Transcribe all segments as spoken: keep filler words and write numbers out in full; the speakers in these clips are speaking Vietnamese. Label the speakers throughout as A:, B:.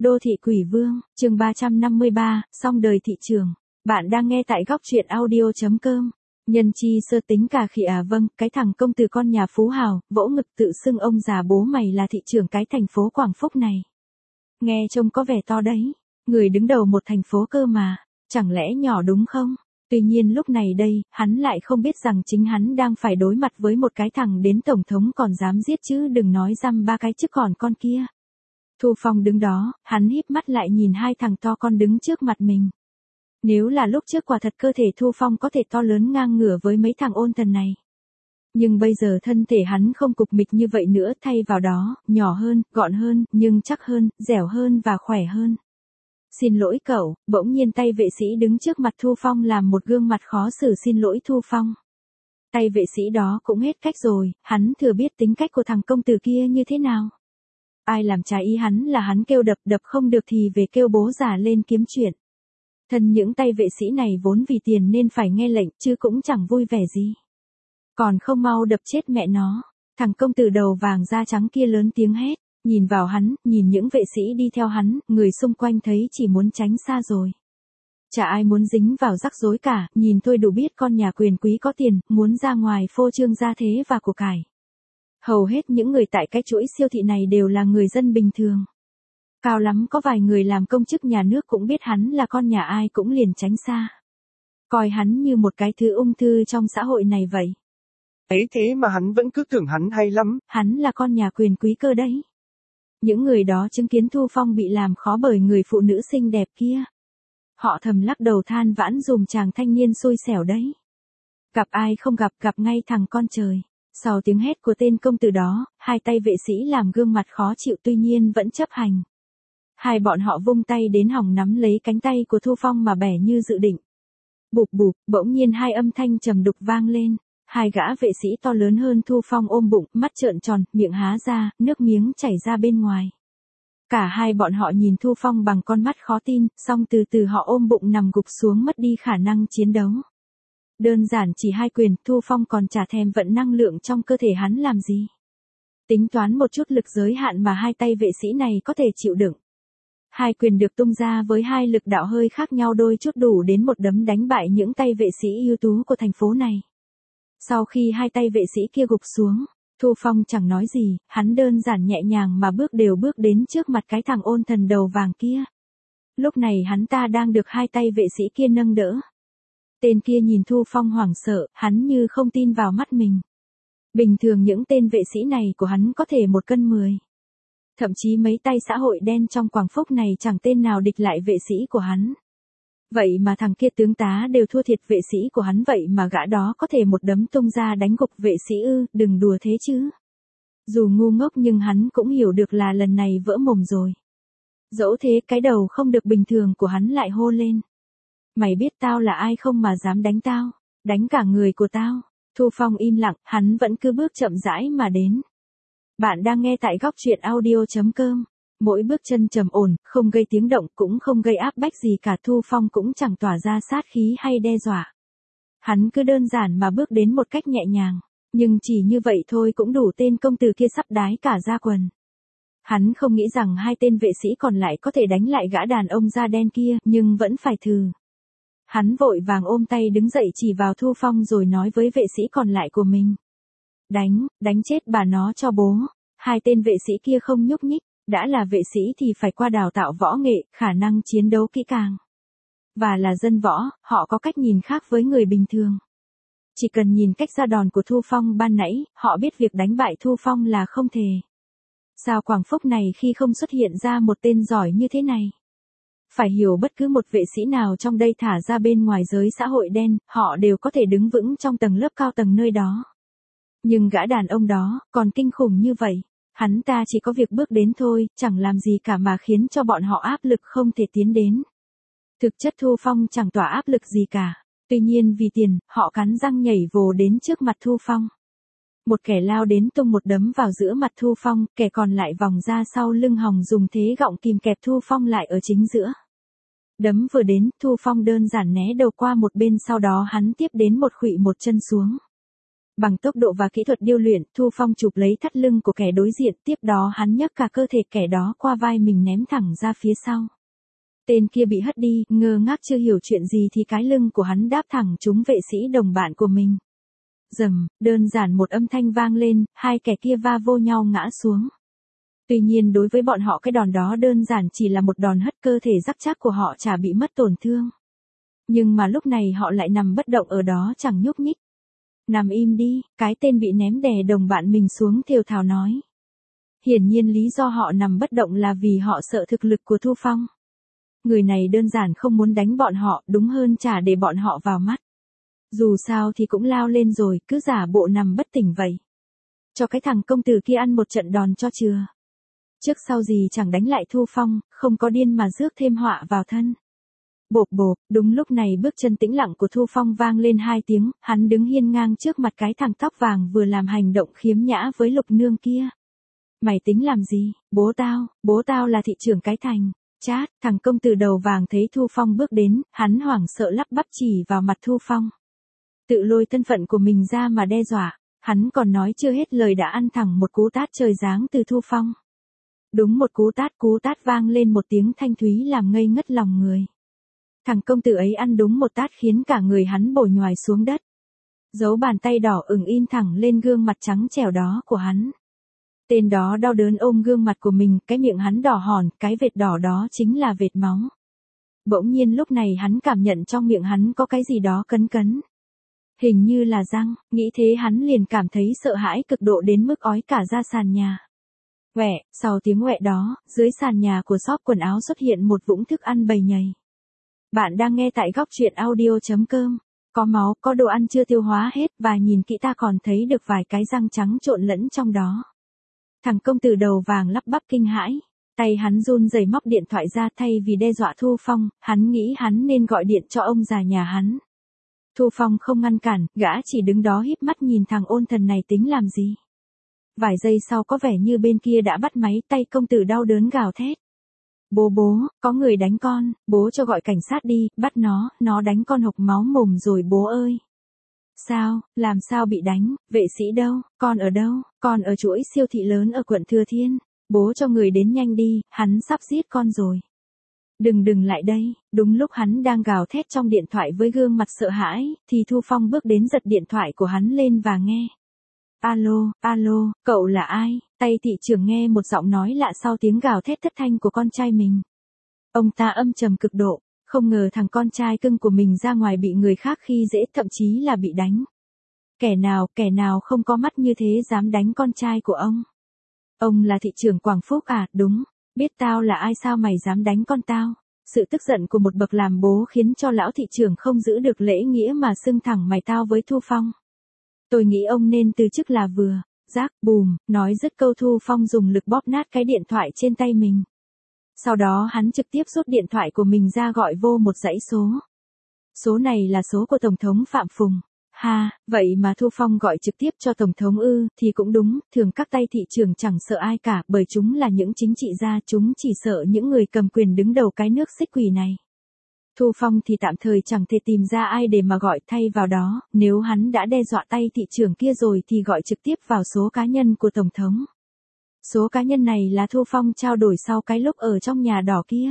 A: Đô thị quỷ vương, chương ba trăm năm mươi ba, xong đời thị trường. Bạn đang nghe tại góc truyện audio.com. Nhân chi sơ tính cà khỉ à vâng, cái thằng công tử con nhà phú hào, vỗ ngực tự xưng ông già bố mày là thị trưởng cái thành phố Quảng Phúc này. Nghe trông có vẻ to đấy, người đứng đầu một thành phố cơ mà, chẳng lẽ nhỏ đúng không? Tuy nhiên lúc này đây, hắn lại không biết rằng chính hắn đang phải đối mặt với một cái thằng đến tổng thống còn dám giết chứ đừng nói dăm ba cái chứ còn con kia. Thu Phong đứng đó, hắn híp mắt lại nhìn hai thằng to con đứng trước mặt mình. Nếu là lúc trước quả thật cơ thể Thu Phong có thể to lớn ngang ngửa với mấy thằng ôn thần này. Nhưng bây giờ thân thể hắn không cục mịch như vậy nữa, thay vào đó, nhỏ hơn, gọn hơn, nhưng chắc hơn, dẻo hơn và khỏe hơn. Xin lỗi cậu, bỗng nhiên tay vệ sĩ đứng trước mặt Thu Phong làm một gương mặt khó xử xin lỗi Thu Phong. Tay vệ sĩ đó cũng hết cách rồi, hắn thừa biết tính cách của thằng công tử kia như thế nào. Ai làm trái ý hắn là hắn kêu đập, đập không được thì về kêu bố già lên kiếm chuyện. Thân những tay vệ sĩ này vốn vì tiền nên phải nghe lệnh chứ cũng chẳng vui vẻ gì. Còn không mau đập chết mẹ nó, thằng công tử đầu vàng da trắng kia lớn tiếng hét, nhìn vào hắn, nhìn những vệ sĩ đi theo hắn, người xung quanh thấy chỉ muốn tránh xa rồi. Chả ai muốn dính vào rắc rối cả, nhìn thôi đủ biết con nhà quyền quý có tiền, muốn ra ngoài phô trương gia thế và của cải. Hầu hết những người tại cái chuỗi siêu thị này đều là người dân bình thường. Cao lắm có vài người làm công chức nhà nước cũng biết hắn là con nhà ai cũng liền tránh xa. Coi hắn như một cái thứ ung thư trong xã hội này vậy.
B: Ấy thế mà hắn vẫn cứ tưởng hắn hay lắm.
A: Hắn là con nhà quyền quý cơ đấy. Những người đó chứng kiến Thu Phong bị làm khó bởi người phụ nữ xinh đẹp kia. Họ thầm lắc đầu than vãn dùm chàng thanh niên xui xẻo đấy. Gặp ai không gặp, gặp ngay thằng con trời. Sau tiếng hét của tên công tử đó, hai tay vệ sĩ làm gương mặt khó chịu tuy nhiên vẫn chấp hành. Hai bọn họ vung tay đến hỏng nắm lấy cánh tay của Thu Phong mà bẻ như dự định. Bụp bụp, bỗng nhiên hai âm thanh trầm đục vang lên. Hai gã vệ sĩ to lớn hơn Thu Phong ôm bụng, mắt trợn tròn, miệng há ra, nước miếng chảy ra bên ngoài. Cả hai bọn họ nhìn Thu Phong bằng con mắt khó tin, xong từ từ họ ôm bụng nằm gục xuống mất đi khả năng chiến đấu. Đơn giản chỉ hai quyền, Thu Phong còn chả thèm vận năng lượng trong cơ thể hắn làm gì. Tính toán một chút lực giới hạn mà hai tay vệ sĩ này có thể chịu đựng. Hai quyền được tung ra với hai lực đạo hơi khác nhau đôi chút đủ đến một đấm đánh bại những tay vệ sĩ ưu tú của thành phố này. Sau khi hai tay vệ sĩ kia gục xuống, Thu Phong chẳng nói gì, hắn đơn giản nhẹ nhàng mà bước đều bước đến trước mặt cái thằng ôn thần đầu vàng kia. Lúc này hắn ta đang được hai tay vệ sĩ kia nâng đỡ. Tên kia nhìn Thu Phong hoảng sợ, hắn như không tin vào mắt mình. Bình thường những tên vệ sĩ này của hắn có thể một cân mười. Thậm chí mấy tay xã hội đen trong Quảng Phúc này chẳng tên nào địch lại vệ sĩ của hắn. Vậy mà thằng kia tướng tá đều thua thiệt vệ sĩ của hắn vậy mà gã đó có thể một đấm tung ra đánh gục vệ sĩ ư, đừng đùa thế chứ. Dù ngu ngốc nhưng hắn cũng hiểu được là lần này vỡ mồm rồi. Dẫu thế cái đầu không được bình thường của hắn lại hô lên. Mày biết tao là ai không mà dám đánh tao, đánh cả người của tao. Thu Phong im lặng, hắn vẫn cứ bước chậm rãi mà đến. Bạn đang nghe tại góc truyện audio.com. Mỗi bước chân trầm ổn, không gây tiếng động cũng không gây áp bách gì cả. Thu Phong cũng chẳng tỏa ra sát khí hay đe dọa. Hắn cứ đơn giản mà bước đến một cách nhẹ nhàng. Nhưng chỉ như vậy thôi cũng đủ tên công tử kia sắp đái cả da quần. Hắn không nghĩ rằng hai tên vệ sĩ còn lại có thể đánh lại gã đàn ông da đen kia, nhưng vẫn phải thử. Hắn vội vàng ôm tay đứng dậy chỉ vào Thu Phong rồi nói với vệ sĩ còn lại của mình. Đánh, đánh chết bà nó cho bố. Hai tên vệ sĩ kia không nhúc nhích. Đã là vệ sĩ thì phải qua đào tạo võ nghệ, khả năng chiến đấu kỹ càng. Và là dân võ, họ có cách nhìn khác với người bình thường. Chỉ cần nhìn cách ra đòn của Thu Phong ban nãy, họ biết việc đánh bại Thu Phong là không thể. Sao Quảng Phúc này khi không xuất hiện ra một tên giỏi như thế này? Phải hiểu bất cứ một vệ sĩ nào trong đây thả ra bên ngoài giới xã hội đen, họ đều có thể đứng vững trong tầng lớp cao tầng nơi đó. Nhưng gã đàn ông đó, còn kinh khủng như vậy. Hắn ta chỉ có việc bước đến thôi, chẳng làm gì cả mà khiến cho bọn họ áp lực không thể tiến đến. Thực chất Thu Phong chẳng tỏa áp lực gì cả. Tuy nhiên vì tiền, họ cắn răng nhảy vồ đến trước mặt Thu Phong. Một kẻ lao đến tung một đấm vào giữa mặt Thu Phong, kẻ còn lại vòng ra sau lưng hòng dùng thế gọng kìm kẹp Thu Phong lại ở chính giữa. Đấm vừa đến, Thu Phong đơn giản né đầu qua một bên sau đó hắn tiếp đến một khuỵu một chân xuống. Bằng tốc độ và kỹ thuật điêu luyện, Thu Phong chụp lấy thắt lưng của kẻ đối diện, tiếp đó hắn nhấc cả cơ thể kẻ đó qua vai mình ném thẳng ra phía sau. Tên kia bị hất đi, ngơ ngác chưa hiểu chuyện gì thì cái lưng của hắn đáp thẳng trúng vệ sĩ đồng bạn của mình. Rầm, đơn giản một âm thanh vang lên, hai kẻ kia va vô nhau ngã xuống. Tuy nhiên đối với bọn họ cái đòn đó đơn giản chỉ là một đòn hất, cơ thể rắc rác của họ chả bị mất tổn thương. Nhưng mà lúc này họ lại nằm bất động ở đó chẳng nhúc nhích. Nằm im đi, cái tên bị ném đè đồng bạn mình xuống thều thào nói. Hiển nhiên lý do họ nằm bất động là vì họ sợ thực lực của Thu Phong. Người này đơn giản không muốn đánh bọn họ, đúng hơn chả để bọn họ vào mắt. Dù sao thì cũng lao lên rồi, cứ giả bộ nằm bất tỉnh vậy. Cho cái thằng công tử kia ăn một trận đòn cho chừa. Trước sau gì chẳng đánh lại Thu Phong, không có điên mà rước thêm họa vào thân. Bộp bộp, đúng lúc này bước chân tĩnh lặng của Thu Phong vang lên hai tiếng, hắn đứng hiên ngang trước mặt cái thằng tóc vàng vừa làm hành động khiếm nhã với Lục Nương kia. Mày tính làm gì? Bố tao, bố tao là thị trưởng cái thành. Chát, thằng công tử đầu vàng thấy Thu Phong bước đến, hắn hoảng sợ lắp bắp chỉ vào mặt Thu Phong. Tự lôi thân phận của mình ra mà đe dọa, hắn còn nói chưa hết lời đã ăn thẳng một cú tát trời giáng từ Thu Phong. Đúng một cú tát, cú tát vang lên một tiếng thanh thúy làm ngây ngất lòng người. Thằng công tử ấy ăn đúng một tát khiến cả người hắn bổ nhoài xuống đất. Dấu bàn tay đỏ ửng in thẳng lên gương mặt trắng trẻo đó của hắn. Tên đó đau đớn ôm gương mặt của mình, cái miệng hắn đỏ hòn, cái vệt đỏ đó chính là vệt máu. Bỗng nhiên lúc này hắn cảm nhận trong miệng hắn có cái gì đó cấn cấn. Hình như là răng, nghĩ thế hắn liền cảm thấy sợ hãi cực độ đến mức ói cả ra sàn nhà. Quẹ, sau tiếng quẹ đó, dưới sàn nhà của shop quần áo xuất hiện một vũng thức ăn bầy nhầy. Bạn đang nghe tại góc truyện audio chấm com. Có máu, có đồ ăn chưa tiêu hóa hết và nhìn kỹ ta còn thấy được vài cái răng trắng trộn lẫn trong đó. Thằng công tử đầu vàng lắp bắp kinh hãi. Tay hắn run rẩy móc điện thoại ra thay vì đe dọa Thu Phong, hắn nghĩ hắn nên gọi điện cho ông già nhà hắn. Thu Phong không ngăn cản, gã chỉ đứng đó híp mắt nhìn thằng ôn thần này tính làm gì. Vài giây sau có vẻ như bên kia đã bắt máy, tay công tử đau đớn gào thét. Bố bố, có người đánh con, bố cho gọi cảnh sát đi, bắt nó, nó đánh con hộc máu mồm rồi bố ơi. Sao, làm sao bị đánh, vệ sĩ đâu, con ở đâu, con ở chuỗi siêu thị lớn ở quận Thừa Thiên, bố cho người đến nhanh đi, hắn sắp giết con rồi. Đừng đừng lại đây, đúng lúc hắn đang gào thét trong điện thoại với gương mặt sợ hãi, thì Thu Phong bước đến giật điện thoại của hắn lên và nghe. Alo, alo, cậu là ai? Tay thị trưởng nghe một giọng nói lạ sau tiếng gào thét thất thanh của con trai mình. Ông ta âm trầm cực độ, không ngờ thằng con trai cưng của mình ra ngoài bị người khác khi dễ, thậm chí là bị đánh. Kẻ nào, kẻ nào không có mắt như thế dám đánh con trai của ông? Ông là thị trưởng Quảng Phúc à? Đúng, biết tao là ai sao mày dám đánh con tao? Sự tức giận của một bậc làm bố khiến cho lão thị trưởng không giữ được lễ nghĩa mà xưng thẳng mày tao với Thu Phong. Tôi nghĩ ông nên từ chức là vừa. Rác, bùm, nói dứt câu Thu Phong dùng lực bóp nát cái điện thoại trên tay mình. Sau đó hắn trực tiếp rút điện thoại của mình ra gọi vô một dãy số. Số này là số của Tổng thống Phạm Phùng. Ha, vậy mà Thu Phong gọi trực tiếp cho Tổng thống ư, thì cũng đúng, thường các tay thị trường chẳng sợ ai cả, bởi chúng là những chính trị gia, chúng chỉ sợ những người cầm quyền đứng đầu cái nước xích quỷ này. Thu Phong thì tạm thời chẳng thể tìm ra ai để mà gọi, thay vào đó, nếu hắn đã đe dọa tay thị trưởng kia rồi thì gọi trực tiếp vào số cá nhân của Tổng thống. Số cá nhân này là Thu Phong trao đổi sau cái lúc ở trong nhà đỏ kia.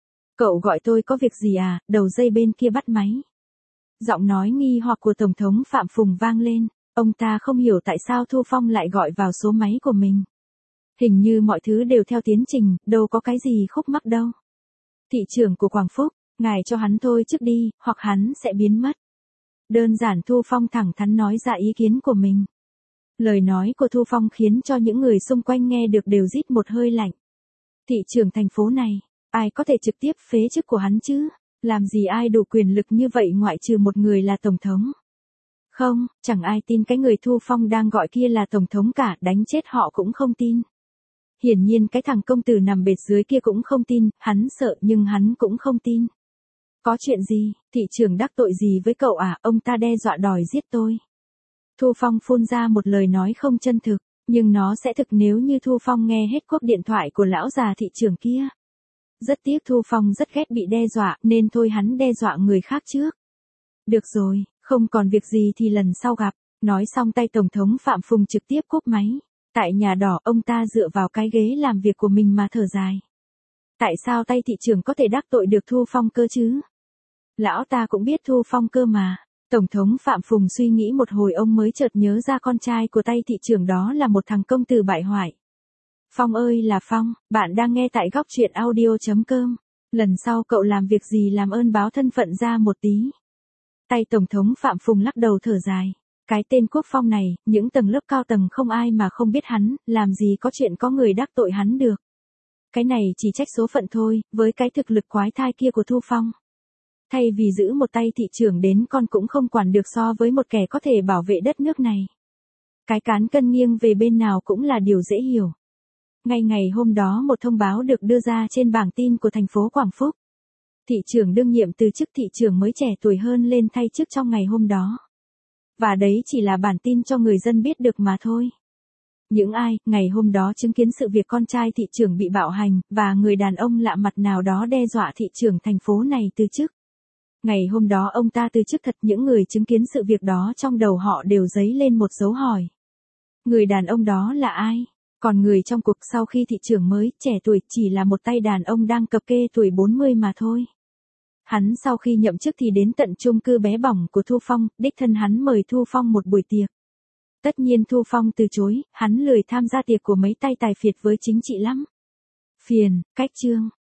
A: Cậu gọi tôi có việc gì à? Đầu dây bên kia bắt máy. Giọng nói nghi hoặc của Tổng thống Phạm Phùng vang lên, ông ta không hiểu tại sao Thu Phong lại gọi vào số máy của mình. Hình như mọi thứ đều theo tiến trình, đâu có cái gì khúc mắc đâu. Thị trưởng của Quảng Phúc, ngài cho hắn thôi trước đi, hoặc hắn sẽ biến mất. Đơn giản Thu Phong thẳng thắn nói ra ý kiến của mình. Lời nói của Thu Phong khiến cho những người xung quanh nghe được đều rít một hơi lạnh. Thị trưởng thành phố này, ai có thể trực tiếp phế chức của hắn chứ? Làm gì ai đủ quyền lực như vậy ngoại trừ một người là Tổng thống? Không, chẳng ai tin cái người Thu Phong đang gọi kia là Tổng thống cả, đánh chết họ cũng không tin. Hiển nhiên cái thằng công tử nằm bệt dưới kia cũng không tin, hắn sợ nhưng hắn cũng không tin. Có chuyện gì, thị trưởng đắc tội gì với cậu à, ông ta đe dọa đòi giết tôi. Thu Phong phun ra một lời nói không chân thực, nhưng nó sẽ thực nếu như Thu Phong nghe hết cuộc điện thoại của lão già thị trưởng kia. Rất tiếc Thu Phong rất ghét bị đe dọa, nên thôi hắn đe dọa người khác trước. Được rồi, không còn việc gì thì lần sau gặp. Nói xong tay Tổng thống Phạm Phùng trực tiếp cúp máy. Tại nhà đỏ ông ta dựa vào cái ghế làm việc của mình mà thở dài. Tại sao tay thị trưởng có thể đắc tội được Thu Phong cơ chứ? Lão ta cũng biết Thu Phong cơ mà. Tổng thống Phạm Phùng suy nghĩ một hồi ông mới chợt nhớ ra con trai của tay thị trưởng đó là một thằng công tử bại hoại. Phong ơi là Phong, bạn đang nghe tại góc truyện audio chấm com. Lần sau cậu làm việc gì làm ơn báo thân phận ra một tí. Tay Tổng thống Phạm Phùng lắc đầu thở dài. Cái tên Quốc Phong này, những tầng lớp cao tầng không ai mà không biết hắn, làm gì có chuyện có người đắc tội hắn được. Cái này chỉ trách số phận thôi, với cái thực lực quái thai kia của Thu Phong. Thay vì giữ một tay thị trưởng đến con cũng không quản được so với một kẻ có thể bảo vệ đất nước này. Cái cán cân nghiêng về bên nào cũng là điều dễ hiểu. Ngay ngày hôm đó một thông báo được đưa ra trên bảng tin của thành phố Quảng Phúc. Thị trưởng đương nhiệm từ chức thị trưởng mới trẻ tuổi hơn lên thay chức trong ngày hôm đó. Và đấy chỉ là bản tin cho người dân biết được mà thôi. Những ai, ngày hôm đó chứng kiến sự việc con trai thị trưởng bị bạo hành, và người đàn ông lạ mặt nào đó đe dọa thị trưởng thành phố này từ chức. Ngày hôm đó ông ta từ chức thật, những người chứng kiến sự việc đó trong đầu họ đều dấy lên một dấu hỏi. Người đàn ông đó là ai? Còn người trong cuộc sau khi thị trưởng mới, trẻ tuổi, chỉ là một tay đàn ông đang cập kê tuổi bốn mươi mà thôi. Hắn sau khi nhậm chức thì đến tận chung cư bé bỏng của Thu Phong, đích thân hắn mời Thu Phong một buổi tiệc. Tất nhiên Thu Phong từ chối, hắn lười tham gia tiệc của mấy tay tài phiệt với chính trị lắm. Phiền, cách chương.